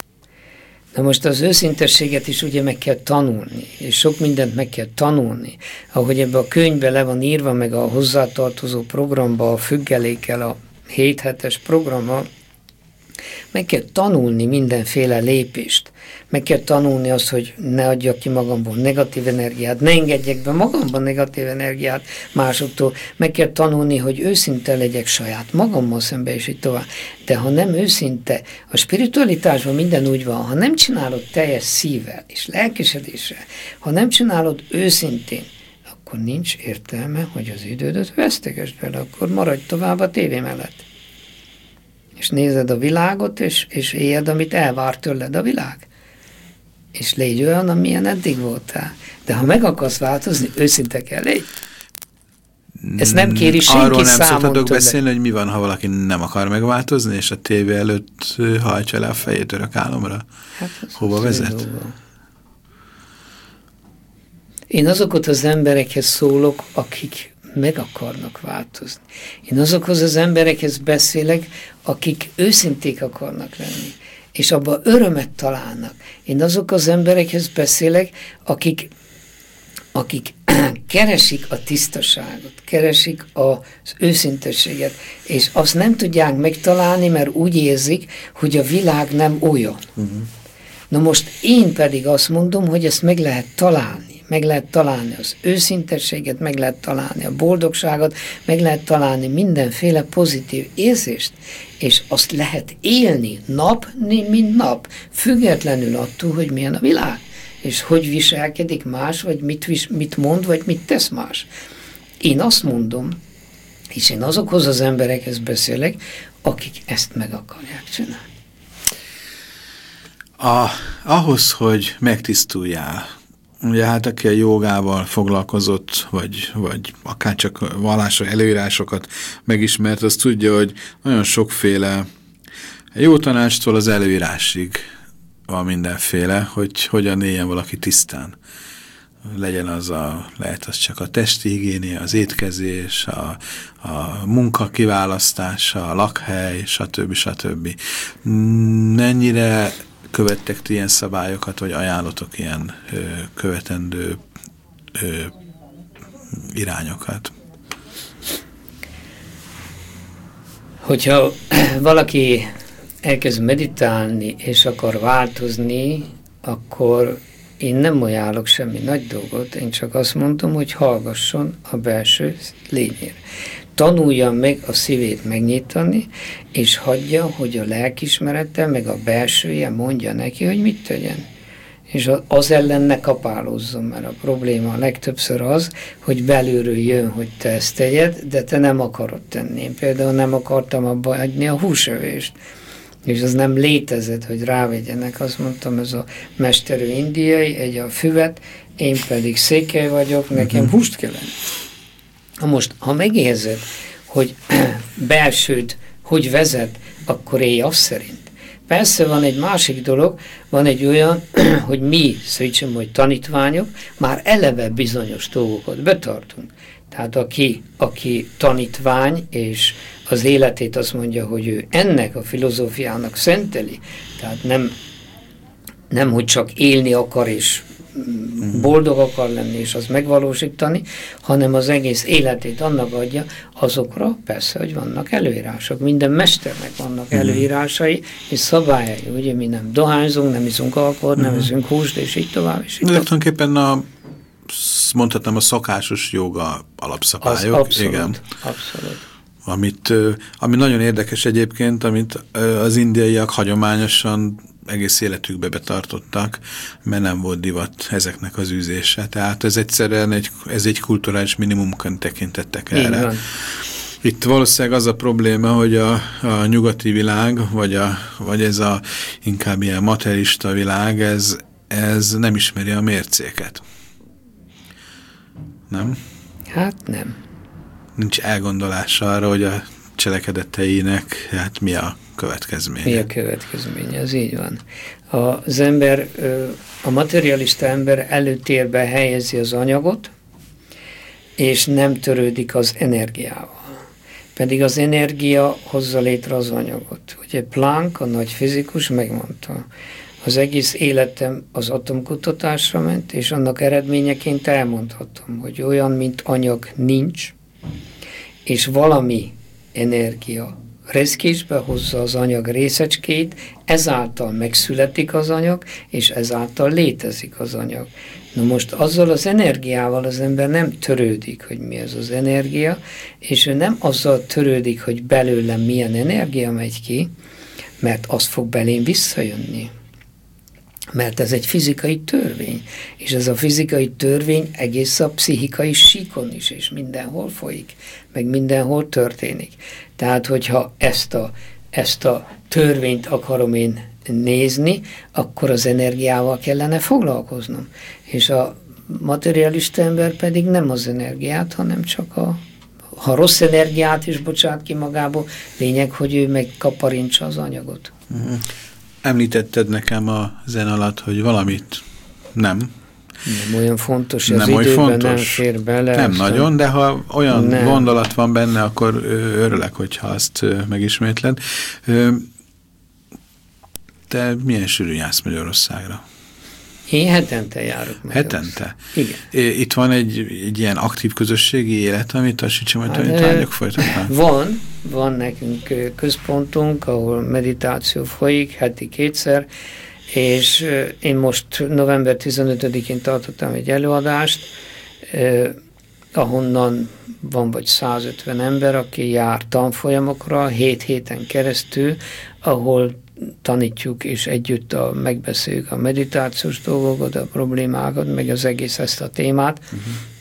Na most az őszintességet is ugye meg kell tanulni, és sok mindent meg kell tanulni. Ahogy ebben a könyvben le van írva, meg a hozzátartozó programba, a függelékkel, a 7 hetes programmal, meg kell tanulni mindenféle lépést. Meg kell tanulni azt, hogy ne adjak ki magamból negatív energiát, ne engedjek be magamban negatív energiát másoktól. Meg kell tanulni, hogy őszinte legyek saját magammal szemben, és így tovább. De ha nem őszinte, a spiritualitásban minden úgy van, ha nem csinálod teljes szívvel és lelkesedéssel, ha nem csinálod őszintén, akkor nincs értelme, hogy az idődet vesztegesd vele, akkor maradj tovább a tévé mellett. És nézed a világot, és éljed, amit elvár tőled a világ. És légy olyan, amilyen eddig voltál. De ha meg akarsz változni, őszinte kell légy. Ezt nem kéri senki arról nem számon szoktatok tőle. beszélni, hogy mi van, ha valaki nem akar megváltozni, és a tévé előtt hajtja le a fejét örök álomra. Hát hova vezet? Én azokat az emberekhez szólok, akik meg akarnak változni. Én azokhoz az emberekhez beszélek, akik őszinték akarnak lenni, és abban örömet találnak. Én azok az emberekhez beszélek, akik keresik a tisztaságot, keresik az őszintességet, és azt nem tudják megtalálni, mert úgy érzik, hogy a világ nem olyan. Na most én pedig azt mondom, hogy ezt meg lehet találni. Meg lehet találni az őszintességet, meg lehet találni a boldogságot, meg lehet találni mindenféle pozitív érzést, és azt lehet élni nap, mint nap, függetlenül attól, hogy milyen a világ, és hogy viselkedik más, vagy mit mond, vagy mit tesz más. Én azt mondom, És én azokhoz az emberekhez beszélek, akik ezt meg akarják csinálni. Ahhoz, hogy megtisztuljál, ugye hát aki a jogával foglalkozott, vagy akár csak vallásra előírásokat megismert, az tudja, hogy nagyon sokféle jó tanácstól az előírásig van mindenféle, hogy hogyan éljen valaki tisztán. Legyen lehet az csak a testi higiénia, az étkezés, a munka kiválasztása, a lakhely, stb. Mennyire követtek ti ilyen szabályokat, vagy ajánlotok ilyen követendő irányokat? Hogyha valaki elkezd meditálni, és akar változni, akkor én nem ajánlok semmi nagy dolgot, én csak azt mondom, hogy hallgasson a belső lényére. Tanulja meg a szívét megnyitani, és hagyja, hogy a lelkismerete, meg a belsője mondja neki, hogy mit tegyen. És az ellen ne kapálózzon, mert a probléma legtöbbször az, hogy belülről jön, hogy te ezt tegyed, de te nem akarod tenni. Én például nem akartam abba hagyni a húsevést. És az nem létezett, hogy rávegyenek. Azt mondtam, ez a mesterő indiai, egy a füvet, én pedig székely vagyok, nekem húst kell lenni. Most, ha megérzed, hogy belsőd hogy vezet, akkor élj azt szerint. Persze van egy másik dolog, van egy olyan, hogy mi, szépen, hogy tanítványok, már eleve bizonyos dolgokat betartunk. Tehát aki tanítvány, és az életét azt mondja, hogy ő ennek a filozófiának szenteli, tehát nem hogy csak élni akar, és boldog akar lenni, és azt megvalósítani, hanem az egész életét annak adja, azokra persze, hogy vannak előírások. Minden mesternek vannak előírásai, és szabályai. Ugye mi nem dohányzunk, nem iszunk alkoholt, nem iszunk húst, és így tovább. És így tovább. Tulajdonképpen mondhatnám a szokásos joga alapszabályok. Abszolút, igen. Abszolút. Ami nagyon érdekes egyébként, amit az indiaiak hagyományosan egész életükbe betartottak, mert nem volt divat ezeknek az űzése. Tehát ez egyszerűen egy kulturális minimumként tekintettek erre. Itt valószínűleg az a probléma, hogy a nyugati világ, vagy ez a inkább ilyen materialista világ, ez nem ismeri a mércéket. Nem? Hát nem. Nincs elgondolása arra, hogy a cselekedeteinek hát mi a következménye. Mi a következménye, az így van. Az ember, a materialista ember előtérbe helyezi az anyagot, és nem törődik az energiával. Pedig az energia hozza létre az anyagot. Ugye Planck, a nagy fizikus megmondta, az egész életem az atomkutatásra ment, és annak eredményeként elmondhatom, hogy olyan, mint anyag nincs, és valami energia reszkésbe hozza az anyag részecskét, ezáltal megszületik az anyag, és ezáltal létezik az anyag. Na most azzal az energiával az ember nem törődik, hogy mi ez az energia, és ő nem azzal törődik, hogy belőlem milyen energia megy ki, mert az fog belém visszajönni. Mert ez egy fizikai törvény, és ez a fizikai törvény egész a pszichikai síkon is, és mindenhol folyik, meg mindenhol történik. Tehát, hogyha ezt a törvényt akarom én nézni, akkor az energiával kellene foglalkoznom. És a materialista ember pedig nem az energiát, hanem csak ha rossz energiát is bocsát ki magából, lényeg, hogy ő megkaparintsa az anyagot. Említetted nekem a zen alatt, hogy valamit nem olyan fontos, az időben nem fér bele. Nem nagyon, de ha olyan gondolat van benne, akkor örülök, hogyha azt megismétled. Te milyen sűrűn jársz Magyarországra? Én hetente járok Magyarországra. Hetente? Igen. Itt van egy ilyen aktív közösségi élet, amit a Sicsimai tanítványok folytatnak? Van nekünk központunk, ahol meditáció folyik heti 2-szer, és én most november 15-én tartottam egy előadást, ahonnan van vagy 150 ember, aki jár tanfolyamokra 7 héten keresztül, ahol tanítjuk és együtt megbeszéljük a meditációs dolgokat, a problémákat, meg az egész ezt a témát.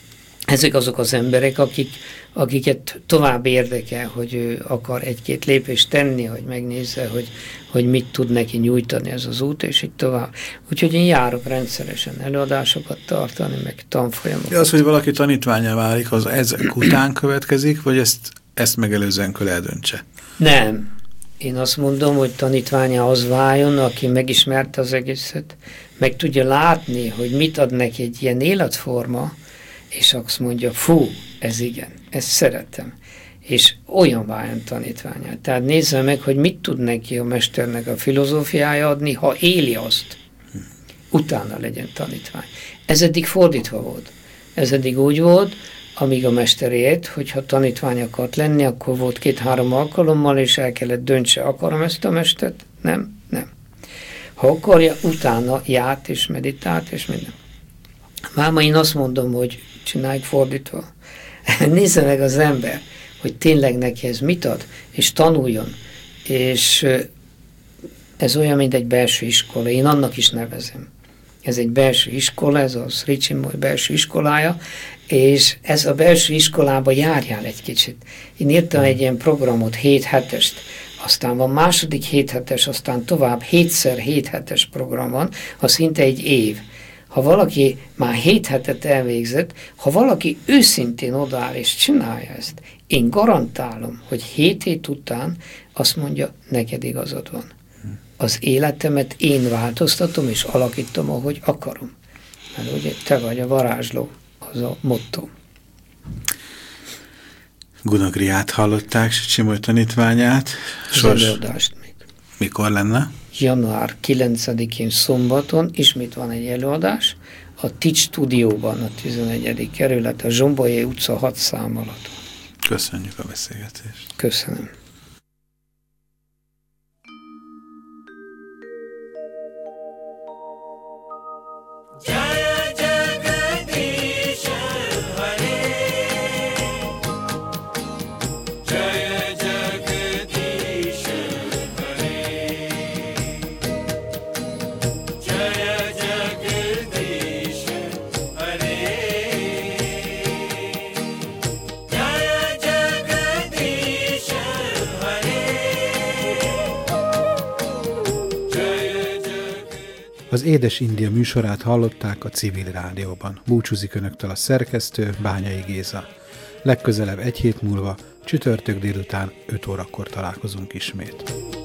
ezek azok az emberek, akiket tovább érdekel, hogy ő akar egy-két lépést tenni, hogy megnézze, hogy mit tud neki nyújtani ez az út, és így tovább. Úgyhogy én járok rendszeresen előadásokat tartani, meg tanfolyamokat. De az, hogy valaki tanítvánnyá válik, az ezek után következik, vagy ezt megelőzően kell eldöntse? Nem. Én azt mondom, hogy tanítványa az váljon, aki megismerte az egészet, meg tudja látni, hogy mit ad neki egy ilyen életforma, és azt mondja, fú, ez igen, ezt szeretem. És olyan váljon tanítványát. Tehát nézze meg, hogy mit tud neki a mesternek a filozófiája adni, ha éli azt. Utána legyen tanítvány. Ez eddig fordítva volt. Ez eddig úgy volt, amíg a mester élt, hogyha tanítvány akart lenni, akkor volt 2-3 alkalommal, és el kellett döntse, akarom ezt a mestert? Nem. Ha akarja, utána járt és meditált, és minden. Máma, én azt mondom, hogy csináljuk fordítva. Nézze meg az ember, hogy tényleg neki ez mit ad, és tanuljon. És ez olyan, mint egy belső iskola. Én annak is nevezem. Ez egy belső iskola, ez a Sri Chinmoy belső iskolája, és ez a belső iskolába járjál egy kicsit. Én írtam egy ilyen programot, 7 hetest, aztán van második 7 hetes, aztán tovább 7x7 hetes program van, az szinte egy év. Ha valaki már 7 hetet elvégzett, ha valaki őszintén odaáll és csinálja ezt, én garantálom, hogy 7 hét után azt mondja, neked igazad van. Az életemet én változtatom és alakítom, ahogy akarom. Mert ugye te vagy a varázsló, az a motto. Gunagriát hallották, Cimoly tanítványát. Az előadást még. Mikor lenne? Január 9-én szombaton ismét van egy előadás, a Tics stúdióban, a 11. kerület, a Zsombolyai utca 6 szám alatt. Köszönjük a beszélgetést. Köszönöm. Az Édes India műsorát hallották a Civil Rádióban. Búcsúzik önöktől a szerkesztő, Bányai Géza. Legközelebb egy hét múlva, csütörtök délután 5 órakor találkozunk ismét.